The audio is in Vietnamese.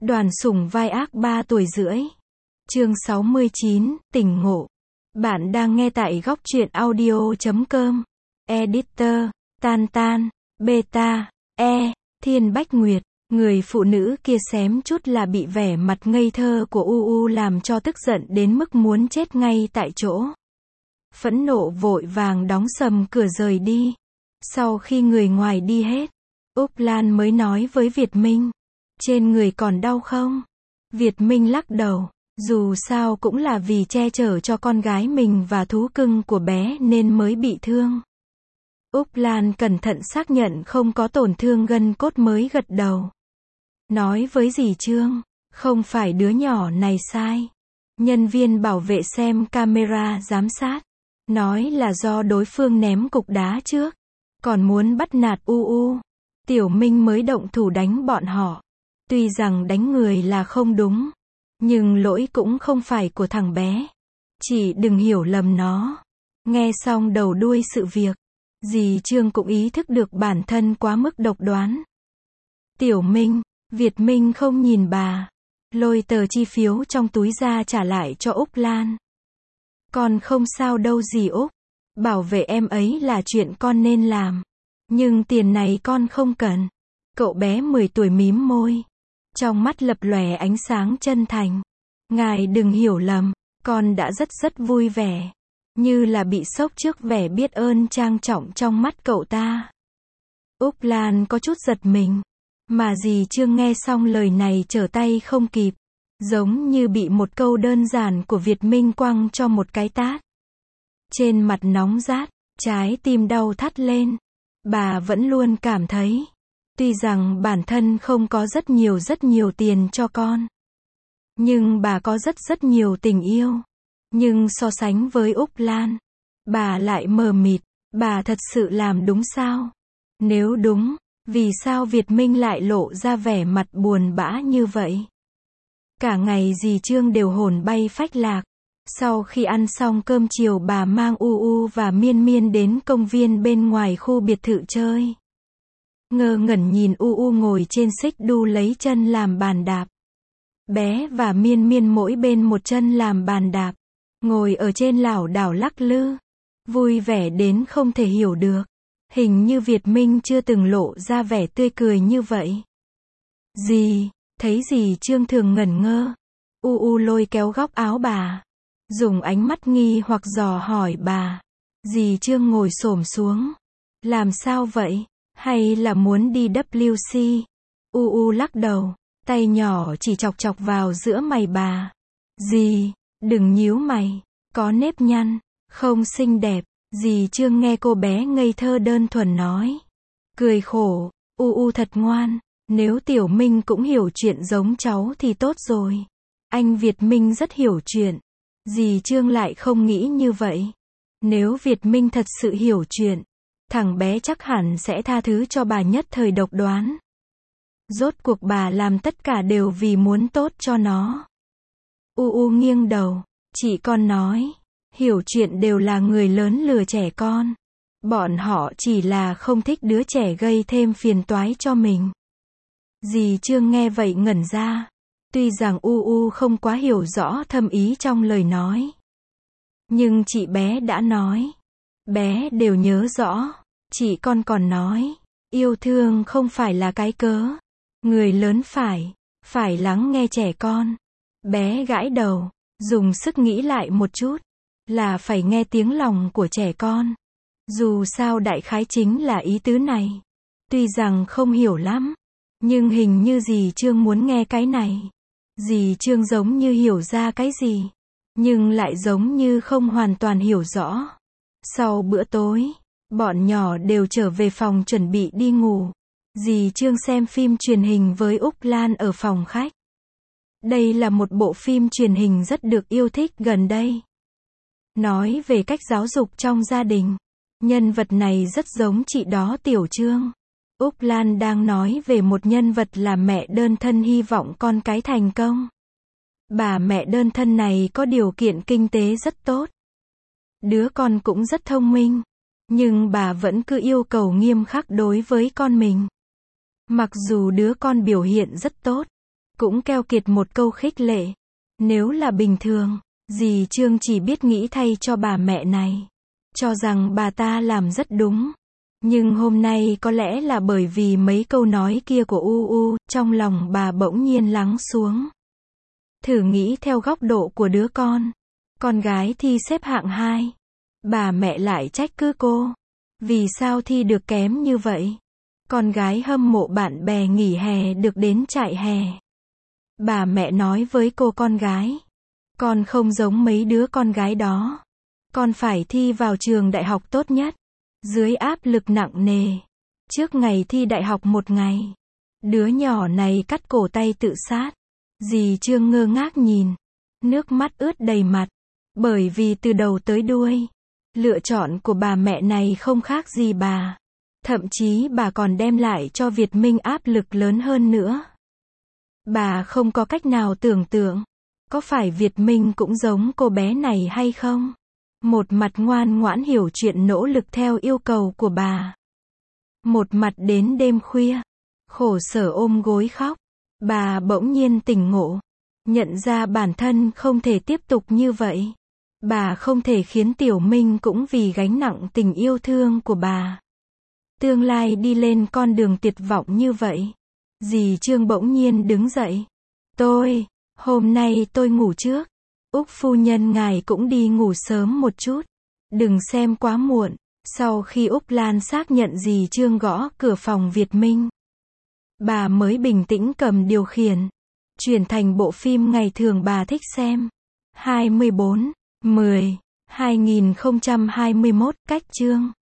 Đoàn sủng vai ác 3 tuổi rưỡi. Chương 69, tỉnh ngộ. Bạn đang nghe tại góc truyện audio.com. Editor, Tan Tan, Beta, Thiên Bách Nguyệt. Người phụ nữ kia xém chút là bị vẻ mặt ngây thơ của UU làm cho tức giận đến mức muốn chết ngay tại chỗ. Phẫn nộ vội vàng đóng sầm cửa rời đi. Sau khi người ngoài đi hết, Úc Lan mới nói với Việt Minh. Trên người còn đau không? Việt Minh lắc đầu. Dù sao cũng là vì che chở cho con gái mình và thú cưng của bé nên mới bị thương. Úc Lan cẩn thận xác nhận không có tổn thương gân cốt mới gật đầu. Nói với dì Trương, không phải đứa nhỏ này sai. Nhân viên bảo vệ xem camera giám sát. Nói là do đối phương ném cục đá trước. Còn muốn bắt nạt UU. Tiểu Minh mới động thủ đánh bọn họ. Tuy rằng đánh người là không đúng. Nhưng lỗi cũng không phải của thằng bé. Chị đừng hiểu lầm nó. Nghe xong đầu đuôi sự việc. Dì Trương cũng ý thức được bản thân quá mức độc đoán. Tiểu Minh, Việt Minh không nhìn bà. Lôi tờ chi phiếu trong túi ra trả lại cho Úc Lan. Con không sao đâu dì Úc. Bảo vệ em ấy là chuyện con nên làm. Nhưng tiền này con không cần. Cậu bé 10 tuổi mím môi. Trong mắt lập lòe ánh sáng chân thành. Ngài đừng hiểu lầm, con đã rất vui vẻ. Như là bị sốc trước vẻ biết ơn trang trọng trong mắt cậu ta. Úc Lan có chút giật mình. Mà dì Trương nghe xong lời này trở tay không kịp. Giống như bị một câu đơn giản của Việt Minh quăng cho một cái tát. Trên mặt nóng rát, trái tim đau thắt lên. Bà vẫn luôn cảm thấy. Tuy rằng bản thân không có rất nhiều tiền cho con. Nhưng bà có rất nhiều tình yêu. Nhưng so sánh với Úc Lan, bà lại mờ mịt. Bà thật sự làm đúng sao? Nếu đúng, vì sao Việt Minh lại lộ ra vẻ mặt buồn bã như vậy? Cả ngày dì Trương đều hồn bay phách lạc. Sau khi ăn xong cơm chiều bà mang UU và Miên Miên đến công viên bên ngoài khu biệt thự chơi. Ngơ ngẩn nhìn UU ngồi trên xích đu lấy chân làm bàn đạp. Bé và Miên Miên mỗi bên một chân làm bàn đạp. Ngồi ở trên lảo đảo lắc lư. Vui vẻ đến không thể hiểu được. Hình như Việt Minh chưa từng lộ ra vẻ tươi cười như vậy. Dì, thấy dì Trương thường ngẩn ngơ. UU lôi kéo góc áo bà. Dùng ánh mắt nghi hoặc dò hỏi bà. Dì Trương ngồi xổm xuống. Làm sao vậy? Hay là muốn đi WC? UU lắc đầu. Tay nhỏ chỉ chọc vào giữa mày bà. Dì, đừng nhíu mày. Có nếp nhăn. Không xinh đẹp. Dì Trương nghe cô bé ngây thơ đơn thuần nói. Cười khổ. UU thật ngoan. Nếu Tiểu Minh cũng hiểu chuyện giống cháu thì tốt rồi. Anh Việt Minh rất hiểu chuyện. Dì Trương lại không nghĩ như vậy. Nếu Việt Minh thật sự hiểu chuyện, thằng bé chắc hẳn sẽ tha thứ cho bà nhất thời độc đoán. Rốt cuộc bà làm tất cả đều vì muốn tốt cho nó. UU nghiêng đầu. Chị con nói. Hiểu chuyện đều là người lớn lừa trẻ con. Bọn họ chỉ là không thích đứa trẻ gây thêm phiền toái cho mình. Dì Trương nghe vậy ngẩn ra. Tuy rằng UU không quá hiểu rõ thâm ý trong lời nói. Nhưng chị bé đã nói. Bé đều nhớ rõ. Chị con còn nói. Yêu thương không phải là cái cớ. Người lớn phải lắng nghe trẻ con. Bé gãi đầu. Dùng sức nghĩ lại một chút. Là phải nghe tiếng lòng của trẻ con. Dù sao đại khái chính là ý tứ này. Tuy rằng không hiểu lắm. Nhưng hình như dì Trương muốn nghe cái này. Dì Trương giống như hiểu ra cái gì. Nhưng lại giống như không hoàn toàn hiểu rõ. Sau bữa tối, bọn nhỏ đều trở về phòng chuẩn bị đi ngủ. Dì Trương xem phim truyền hình với Úc Lan ở phòng khách. Đây là một bộ phim truyền hình rất được yêu thích gần đây. Nói về cách giáo dục trong gia đình. Nhân vật này rất giống chị đó Tiểu Trương. Úc Lan đang nói về một nhân vật là mẹ đơn thân hy vọng con cái thành công. Bà mẹ đơn thân này có điều kiện kinh tế rất tốt. Đứa con cũng rất thông minh. Nhưng bà vẫn cứ yêu cầu nghiêm khắc đối với con mình. Mặc dù đứa con biểu hiện rất tốt. cũng keo kiệt một câu khích lệ. Nếu là bình thường, dì Trương chỉ biết nghĩ thay cho bà mẹ này, cho rằng bà ta làm rất đúng. Nhưng hôm nay có lẽ là bởi vì mấy câu nói kia của UU, trong lòng bà bỗng nhiên lắng xuống. Thử nghĩ theo góc độ của đứa con gái thi xếp hạng 2. Bà mẹ lại trách cứ cô. Vì sao thi được kém như vậy? Con gái hâm mộ bạn bè nghỉ hè được đến trại hè. Bà mẹ nói với cô con gái. Con không giống mấy đứa con gái đó. Con phải thi vào trường đại học tốt nhất. Dưới áp lực nặng nề. Trước ngày thi đại học một ngày, đứa nhỏ này cắt cổ tay tự sát. Dì Trương ngơ ngác nhìn. Nước mắt ướt đầy mặt. Bởi vì từ đầu tới đuôi, lựa chọn của bà mẹ này không khác gì bà. Thậm chí bà còn đem lại cho Việt Minh áp lực lớn hơn nữa. Bà không có cách nào tưởng tượng, có phải Việt Minh cũng giống cô bé này hay không? Một mặt ngoan ngoãn hiểu chuyện nỗ lực theo yêu cầu của bà. Một mặt đến đêm khuya, khổ sở ôm gối khóc. Bà bỗng nhiên tỉnh ngộ, nhận ra bản thân không thể tiếp tục như vậy. Bà không thể khiến Tiểu Minh cũng vì gánh nặng tình yêu thương của bà. Tương lai đi lên con đường tuyệt vọng như vậy. Dì Trương bỗng nhiên đứng dậy. Hôm nay tôi ngủ trước. Úc phu nhân ngài cũng đi ngủ sớm một chút. Đừng xem quá muộn. Sau khi Úc Lan xác nhận dì Trương gõ cửa phòng Việt Minh, bà mới bình tĩnh cầm điều khiển, chuyển thành bộ phim ngày thường bà thích xem. 24/10/2021, cách chương